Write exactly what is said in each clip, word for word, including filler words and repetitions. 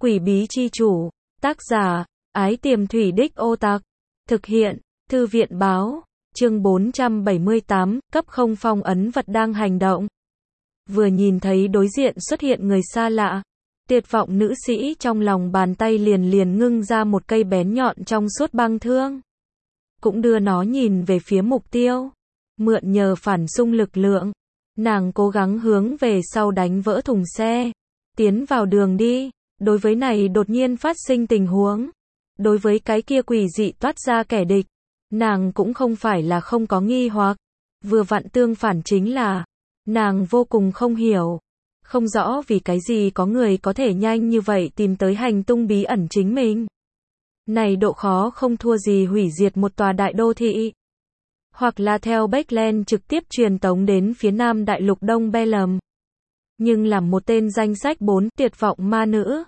Quỷ bí chi chủ, tác giả, Ái Tiềm Thủy Đích Ô Tặc, thực hiện, Thư viện báo, chương bốn trăm bảy mươi tám, cấp không phong ấn vật đang hành động. Vừa nhìn thấy đối diện xuất hiện người xa lạ, tuyệt vọng nữ sĩ trong lòng bàn tay liền liền ngưng ra một cây bén nhọn trong suốt băng thương. Cũng đưa nó nhìn về phía mục tiêu, mượn nhờ phản xung lực lượng, nàng cố gắng hướng về sau đánh vỡ thùng xe, tiến vào đường đi. Đối với này đột nhiên phát sinh tình huống, đối với cái kia quỷ dị toát ra kẻ địch, nàng cũng không phải là không có nghi hoặc, vừa vặn tương phản chính là, nàng vô cùng không hiểu, không rõ vì cái gì có người có thể nhanh như vậy tìm tới hành tung bí ẩn chính mình. Này độ khó không thua gì hủy diệt một tòa đại đô thị, hoặc là theo Backland trực tiếp truyền tống đến phía nam đại lục Đông Belem. Nhưng làm một tên danh sách bốn tuyệt vọng ma nữ,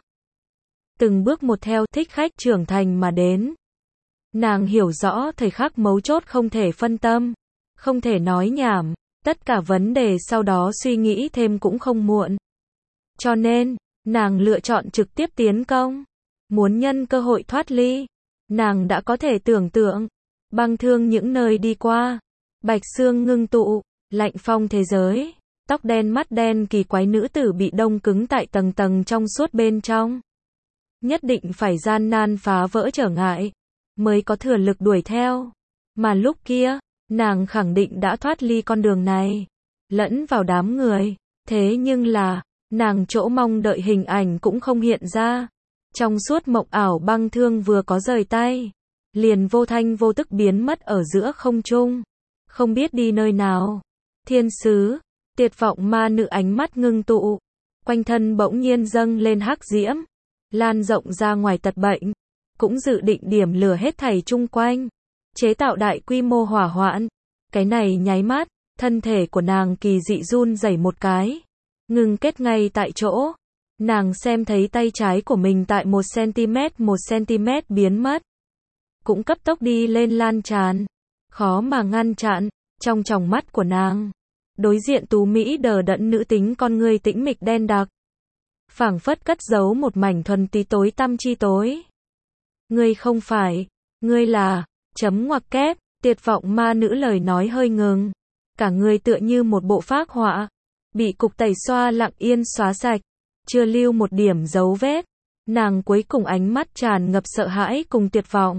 từng bước một theo thích khách trưởng thành mà đến. Nàng hiểu rõ thời khắc mấu chốt không thể phân tâm, không thể nói nhảm, tất cả vấn đề sau đó suy nghĩ thêm cũng không muộn. Cho nên, nàng lựa chọn trực tiếp tiến công, muốn nhân cơ hội thoát ly. Nàng đã có thể tưởng tượng, băng thương những nơi đi qua, bạch xương ngưng tụ, lạnh phong thế giới, tóc đen mắt đen kỳ quái nữ tử bị đông cứng tại tầng tầng trong suốt bên trong. Nhất định phải gian nan phá vỡ trở ngại, mới có thừa lực đuổi theo. Mà lúc kia, nàng khẳng định đã thoát ly con đường này, lẫn vào đám người. Thế nhưng là, nàng chỗ mong đợi hình ảnh cũng không hiện ra. Trong suốt mộng ảo băng thương vừa có rời tay, liền vô thanh vô tức biến mất ở giữa không trung, không biết đi nơi nào. Thiên sứ, tuyệt vọng ma nữ ánh mắt ngưng tụ, quanh thân bỗng nhiên dâng lên hắc diễm, lan rộng ra ngoài tật bệnh, cũng dự định điểm lửa hết thảy chung quanh, chế tạo đại quy mô hỏa hoạn. Cái này nháy mắt, thân thể của nàng kỳ dị run rẩy một cái, ngừng kết ngay tại chỗ. Nàng xem thấy tay trái của mình tại một xăng-ti-mét một xăng-ti-mét biến mất, cũng cấp tốc đi lên lan tràn, khó mà ngăn chặn. Trong tròng mắt của nàng, đối diện tú mỹ đờ đẫn nữ tính con ngươi tĩnh mịch đen đặc, phảng phất cất giấu một mảnh thuần túy tối tăm chi tối. Ngươi không phải, ngươi là, chấm ngoặc kép, tuyệt vọng ma nữ lời nói hơi ngừng, cả người tựa như một bộ phác họa, bị cục tẩy xoa lặng yên xóa sạch, chưa lưu một điểm dấu vết. Nàng cuối cùng ánh mắt tràn ngập sợ hãi cùng tuyệt vọng.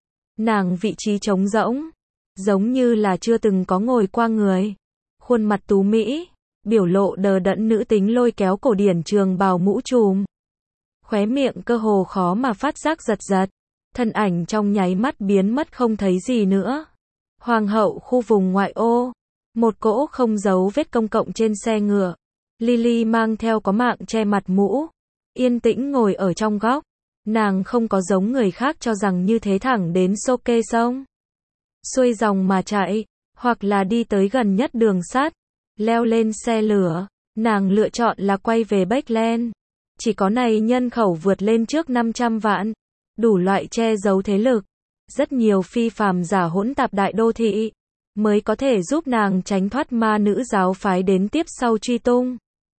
Nàng vị trí trống rỗng, giống như là chưa từng có ngồi qua người. Khuôn mặt tú mỹ, biểu lộ đờ đẫn nữ tính lôi kéo cổ điển trường bào mũ trùm, khóe miệng cơ hồ khó mà phát giác giật giật, thân ảnh trong nháy mắt biến mất không thấy gì nữa. Hoàng hậu khu vùng ngoại ô, một cỗ không dấu vết công cộng trên xe ngựa, Lily mang theo có mạng che mặt mũ, yên tĩnh ngồi ở trong góc. Nàng không có giống người khác cho rằng như thế thẳng đến Soke sông, xuôi dòng mà chạy, hoặc là đi tới gần nhất đường sắt, leo lên xe lửa. Nàng lựa chọn là quay về Backland. Chỉ có này nhân khẩu vượt lên trước năm trăm vạn, đủ loại che giấu thế lực, rất nhiều phi phàm giả hỗn tạp đại đô thị, mới có thể giúp nàng tránh thoát ma nữ giáo phái đến tiếp sau truy tung.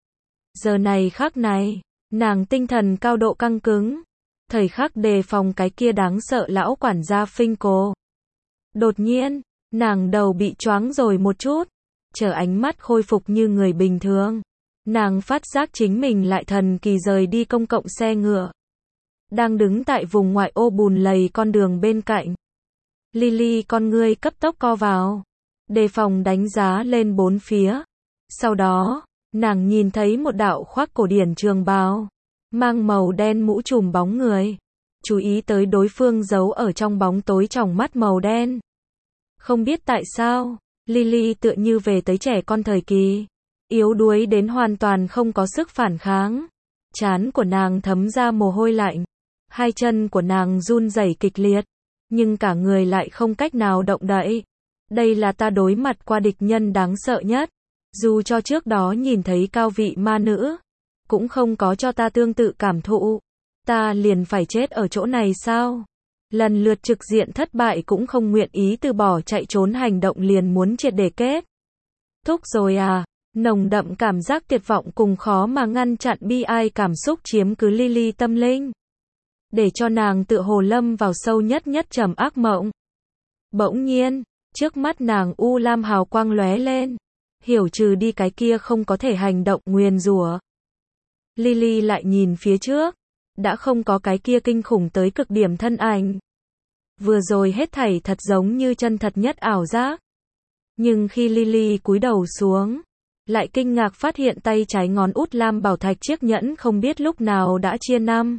Giờ này khắc này, nàng tinh thần cao độ căng cứng, thời khắc đề phòng cái kia đáng sợ lão quản gia Finkel. Đột nhiên, nàng đầu bị choáng rồi một chút, chờ ánh mắt khôi phục như người bình thường, nàng phát giác chính mình lại thần kỳ rời đi công cộng xe ngựa, đang đứng tại vùng ngoại ô bùn lầy con đường bên cạnh. Lily con ngươi cấp tốc co vào, đề phòng đánh giá lên bốn phía. Sau đó, nàng nhìn thấy một đạo khoác cổ điển trường bào, mang màu đen mũ trùm bóng người, chú ý tới đối phương giấu ở trong bóng tối tròng mắt màu đen. Không biết tại sao, Lily tựa như về tới trẻ con thời kỳ, yếu đuối đến hoàn toàn không có sức phản kháng. Trán của nàng thấm ra mồ hôi lạnh, hai chân của nàng run rẩy kịch liệt, nhưng cả người lại không cách nào động đậy. Đây là ta đối mặt qua địch nhân đáng sợ nhất, dù cho trước đó nhìn thấy cao vị ma nữ, cũng không có cho ta tương tự cảm thụ. Ta liền phải chết ở chỗ này sao? Lần lượt trực diện thất bại cũng không nguyện ý từ bỏ chạy trốn hành động liền muốn triệt để kết thúc rồi à? Nồng đậm cảm giác tuyệt vọng cùng khó mà ngăn chặn bi ai cảm xúc chiếm cứ Lily tâm linh, để cho nàng tự hồ lâm vào sâu nhất nhất trầm ác mộng. Bỗng nhiên, trước mắt nàng u lam hào quang lóe lên, hiểu trừ đi cái kia không có thể hành động nguyền rủa. Lily lại nhìn phía trước, đã không có cái kia kinh khủng tới cực điểm thân ảnh. Vừa rồi hết thảy thật giống như chân thật nhất ảo giác. Nhưng khi Lily cúi đầu xuống, lại kinh ngạc phát hiện tay trái ngón út lam bảo thạch chiếc nhẫn không biết lúc nào đã chia năm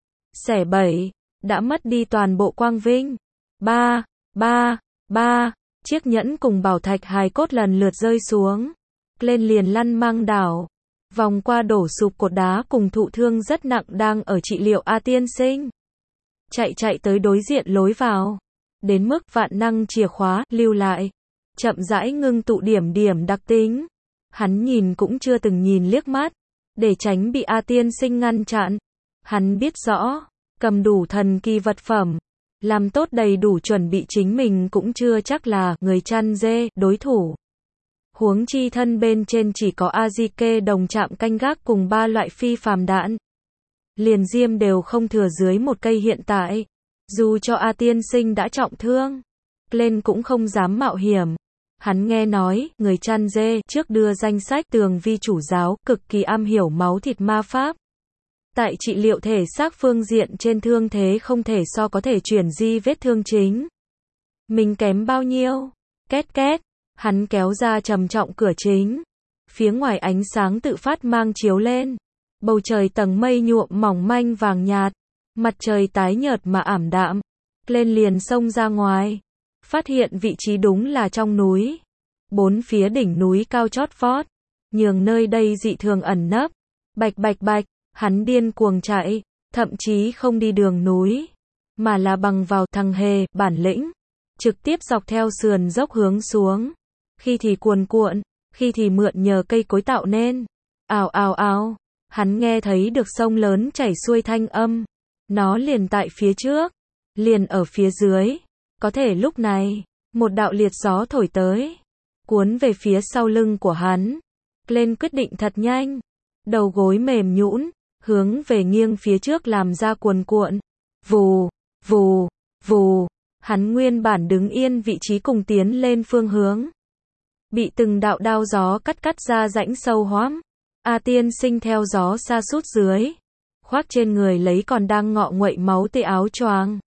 xẻ bảy, đã mất đi toàn bộ quang vinh. Ba, ba, ba, chiếc nhẫn cùng bảo thạch hài cốt lần lượt rơi xuống, lên liền lăn mang đảo, vòng qua đổ sụp cột đá cùng thụ thương rất nặng đang ở trị liệu A tiên sinh. Chạy chạy tới đối diện lối vào, đến mức vạn năng chìa khóa lưu lại, chậm rãi ngưng tụ điểm điểm đặc tính. Hắn nhìn cũng chưa từng nhìn liếc mắt, để tránh bị A tiên sinh ngăn chặn. Hắn biết rõ, cầm đủ thần kỳ vật phẩm, làm tốt đầy đủ chuẩn bị chính mình cũng chưa chắc là người chăn dê đối thủ. Huống chi thân bên trên chỉ có Azike đồng chạm canh gác cùng ba loại phi phàm đạn. Liền diêm đều không thừa dưới một cây hiện tại. Dù cho A tiên sinh đã trọng thương, Glenn cũng không dám mạo hiểm. Hắn nghe nói, người chăn dê trước đưa danh sách tường vi chủ giáo, cực kỳ am hiểu máu thịt ma pháp. Tại trị liệu thể xác phương diện trên thương thế không thể so có thể chuyển di vết thương chính. Mình kém bao nhiêu? Két két, hắn kéo ra trầm trọng cửa chính. Phía ngoài ánh sáng tự phát mang chiếu lên. Bầu trời tầng mây nhuộm mỏng manh vàng nhạt. Mặt trời tái nhợt mà ảm đạm. Lên liền xông ra ngoài. Phát hiện vị trí đúng là trong núi. Bốn phía đỉnh núi cao chót vót, nhường nơi đây dị thường ẩn nấp. Bạch bạch bạch, hắn điên cuồng chạy, thậm chí không đi đường núi, mà là bằng vào thằng hề, bản lĩnh, trực tiếp dọc theo sườn dốc hướng xuống. Khi thì cuồn cuộn, khi thì mượn nhờ cây cối tạo nên. Ào ào ào, hắn nghe thấy được sông lớn chảy xuôi thanh âm. Nó liền tại phía trước, liền ở phía dưới. Có thể lúc này, một đạo liệt gió thổi tới, cuốn về phía sau lưng của hắn. Lên quyết định thật nhanh, đầu gối mềm nhũn, hướng về nghiêng phía trước làm ra cuồn cuộn. Vù, vù, vù, hắn nguyên bản đứng yên vị trí cùng tiến lên phương hướng. Bị từng đạo đao gió cắt cắt ra rãnh sâu hoắm. A tiên sinh theo gió sa sút dưới, khoác trên người lấy còn đang ngọ nguậy máu tê áo choàng.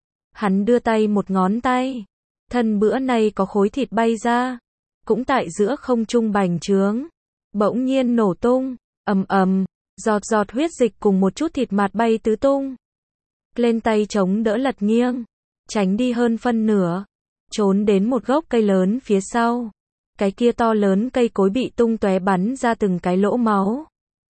Hắn đưa tay một ngón tay, thân bữa nay có khối thịt bay ra, cũng tại giữa không trung bành trướng, bỗng nhiên nổ tung, ầm ầm, giọt giọt huyết dịch cùng một chút thịt mạt bay tứ tung. Lên tay chống đỡ lật nghiêng, tránh đi hơn phân nửa, trốn đến một gốc cây lớn phía sau. Cái kia to lớn cây cối bị tung tóe bắn ra từng cái lỗ máu.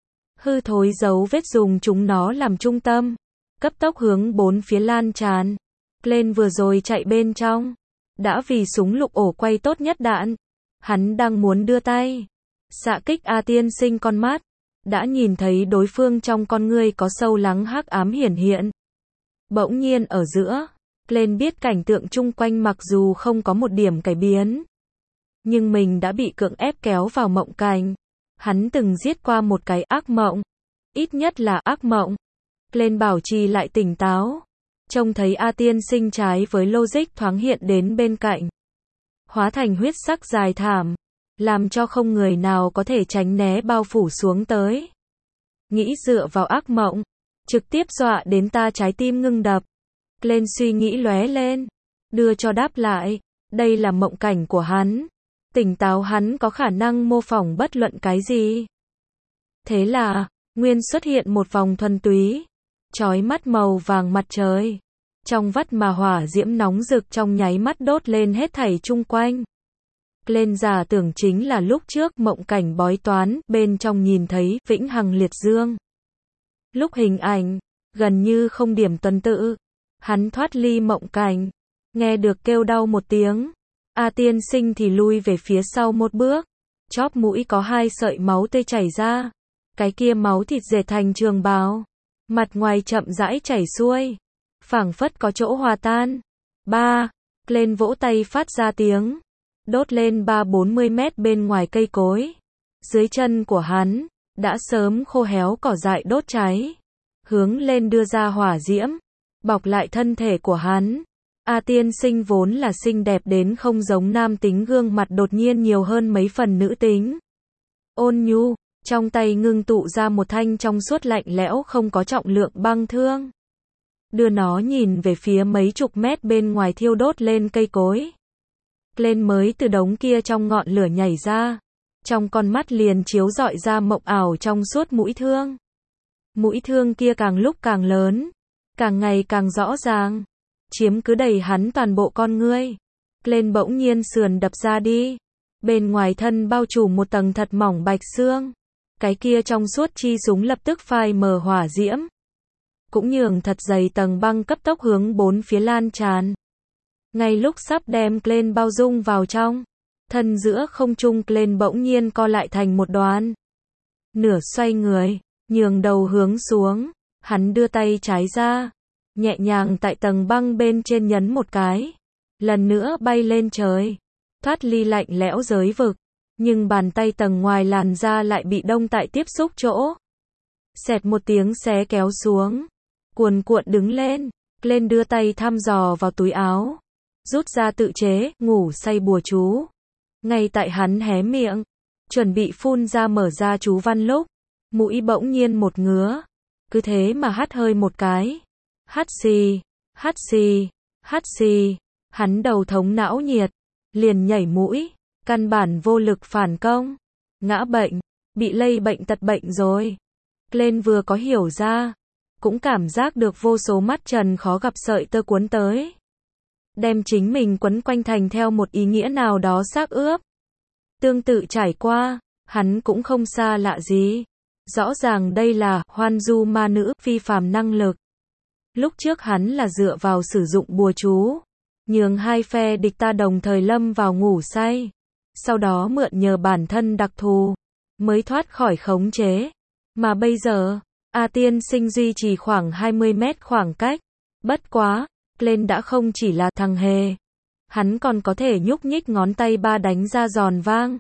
Hư thối dấu vết dùng chúng nó làm trung tâm, cấp tốc hướng bốn phía lan tràn. Lên vừa rồi chạy bên trong, đã vì súng lục ổ quay tốt nhất đạn. Hắn đang muốn đưa tay xạ kích A tiên sinh con mắt, đã nhìn thấy đối phương trong con ngươi có sâu lắng hắc ám hiển hiện. Bỗng nhiên ở giữa, lên biết cảnh tượng chung quanh mặc dù không có một điểm cải biến, nhưng mình đã bị cưỡng ép kéo vào mộng cảnh. Hắn từng giết qua một cái ác mộng, ít nhất là ác mộng. Lên bảo trì lại tỉnh táo, trông thấy A tiên sinh trái với logic thoáng hiện đến bên cạnh, hóa thành huyết sắc dài thảm, làm cho không người nào có thể tránh né bao phủ xuống tới. Nghĩ dựa vào ác mộng, trực tiếp dọa đến ta trái tim ngưng đập. Lên suy nghĩ lóe lên, đưa cho đáp lại, đây là mộng cảnh của hắn. Tỉnh táo hắn có khả năng mô phỏng bất luận cái gì. Thế là, nguyên xuất hiện một vòng thuần túy, chói mắt màu vàng mặt trời. Trong vắt mà hỏa diễm nóng rực trong nháy mắt đốt lên hết thảy chung quanh. Lên giả tưởng chính là lúc trước mộng cảnh bói toán, bên trong nhìn thấy vĩnh hằng liệt dương. Lúc hình ảnh, gần như không điểm tuần tự, hắn thoát ly mộng cảnh, nghe được kêu đau một tiếng. A tiên sinh thì lui về phía sau một bước, chóp mũi có hai sợi máu tươi chảy ra. Cái kia máu thịt dệt thành trường bào, mặt ngoài chậm rãi chảy xuôi, phảng phất có chỗ hòa tan. Ba, lên vỗ tay phát ra tiếng, đốt lên ba bốn mươi mét bên ngoài cây cối. Dưới chân của hắn, đã sớm khô héo cỏ dại đốt cháy. Hướng lên đưa ra hỏa diễm, bọc lại thân thể của hắn. A tiên sinh vốn là xinh đẹp đến không giống nam tính, gương mặt đột nhiên nhiều hơn mấy phần nữ tính. Ôn nhu, trong tay ngưng tụ ra một thanh trong suốt lạnh lẽo không có trọng lượng băng thương. Đưa nó nhìn về phía mấy chục mét bên ngoài thiêu đốt lên cây cối. Lên mới từ đống kia trong ngọn lửa nhảy ra. Trong con mắt liền chiếu rọi ra mộng ảo trong suốt mũi thương. Mũi thương kia càng lúc càng lớn, càng ngày càng rõ ràng, chiếm cứ đầy hắn toàn bộ con ngươi. Lên bỗng nhiên sườn đập ra đi. Bên ngoài thân bao trùm một tầng thật mỏng bạch xương. Cái kia trong suốt chi súng lập tức phai mờ hỏa diễm. Cũng nhường thật dày tầng băng cấp tốc hướng bốn phía lan tràn. Ngay lúc sắp đem Glenn bao dung vào trong, thân giữa không trung Glenn bỗng nhiên co lại thành một đoàn. Nửa xoay người, nhường đầu hướng xuống, hắn đưa tay trái ra, nhẹ nhàng tại tầng băng bên trên nhấn một cái, lần nữa bay lên trời, thoát ly lạnh lẽo giới vực, nhưng bàn tay tầng ngoài làn da lại bị đông tại tiếp xúc chỗ. Xẹt một tiếng xé kéo xuống, cuồn cuộn đứng lên, lên đưa tay thăm dò vào túi áo, rút ra tự chế, ngủ say bùa chú. Ngay tại hắn hé miệng, chuẩn bị phun ra mở ra chú văn lúc, mũi bỗng nhiên một ngứa, cứ thế mà hắt hơi một cái. Hắt xì, hắt xì, hắt xì, hắn đầu thống não nhiệt, liền nhảy mũi, căn bản vô lực phản công, ngã bệnh, bị lây bệnh tật bệnh rồi. Lên vừa có hiểu ra, cũng cảm giác được vô số mắt trần khó gặp sợi tơ cuốn tới. Đem chính mình quấn quanh thành theo một ý nghĩa nào đó xác ướp. Tương tự trải qua, hắn cũng không xa lạ gì. Rõ ràng đây là hoan du ma nữ phi phàm năng lực. Lúc trước hắn là dựa vào sử dụng bùa chú, nhường hai phe địch ta đồng thời lâm vào ngủ say. Sau đó mượn nhờ bản thân đặc thù, mới thoát khỏi khống chế. Mà bây giờ, A tiên sinh duy trì khoảng hai mươi mét khoảng cách. Bất quá, lên đã không chỉ là thằng hề. Hắn còn có thể nhúc nhích ngón tay ba đánh ra giòn vang.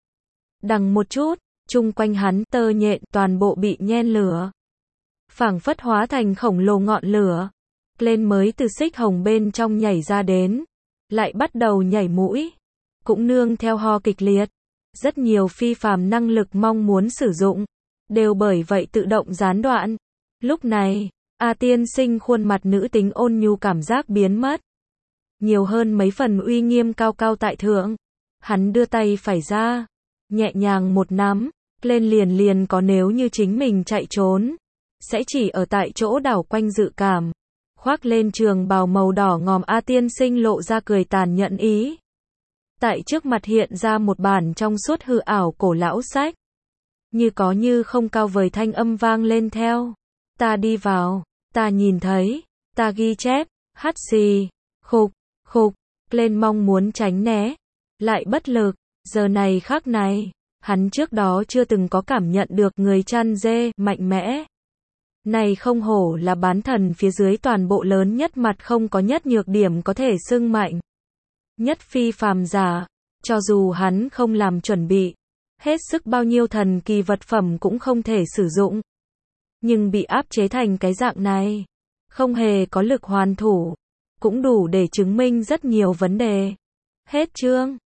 Đằng một chút, chung quanh hắn tơ nhện toàn bộ bị nhen lửa. Phảng phất hóa thành khổng lồ ngọn lửa. Lên mới từ xích hồng bên trong nhảy ra đến. Lại bắt đầu nhảy mũi. Cũng nương theo ho kịch liệt. Rất nhiều phi phàm năng lực mong muốn sử dụng. Đều bởi vậy tự động gián đoạn. Lúc này, A tiên sinh khuôn mặt nữ tính ôn nhu cảm giác biến mất. Nhiều hơn mấy phần uy nghiêm cao cao tại thượng. Hắn đưa tay phải ra. Nhẹ nhàng một nắm. Lên liền liền có nếu như chính mình chạy trốn. Sẽ chỉ ở tại chỗ đảo quanh dự cảm. Khoác lên trường bào màu đỏ ngòm A tiên sinh lộ ra cười tàn nhẫn ý. Tại trước mặt hiện ra một bản trong suốt hư ảo cổ lão sách. Như có như không cao vời thanh âm vang lên theo. Ta đi vào, ta nhìn thấy, ta ghi chép, hắt xì, khục, khục, lên mong muốn tránh né. Lại bất lực, giờ này khắc này, hắn trước đó chưa từng có cảm nhận được người chăn dê, mạnh mẽ. Này không hổ là bán thần phía dưới toàn bộ lớn nhất mặt không có nhất nhược điểm có thể xưng mạnh. Nhất phi phàm giả, cho dù hắn không làm chuẩn bị, hết sức bao nhiêu thần kỳ vật phẩm cũng không thể sử dụng. Nhưng bị áp chế thành cái dạng này, không hề có lực hoàn thủ, cũng đủ để chứng minh rất nhiều vấn đề. Hết chương.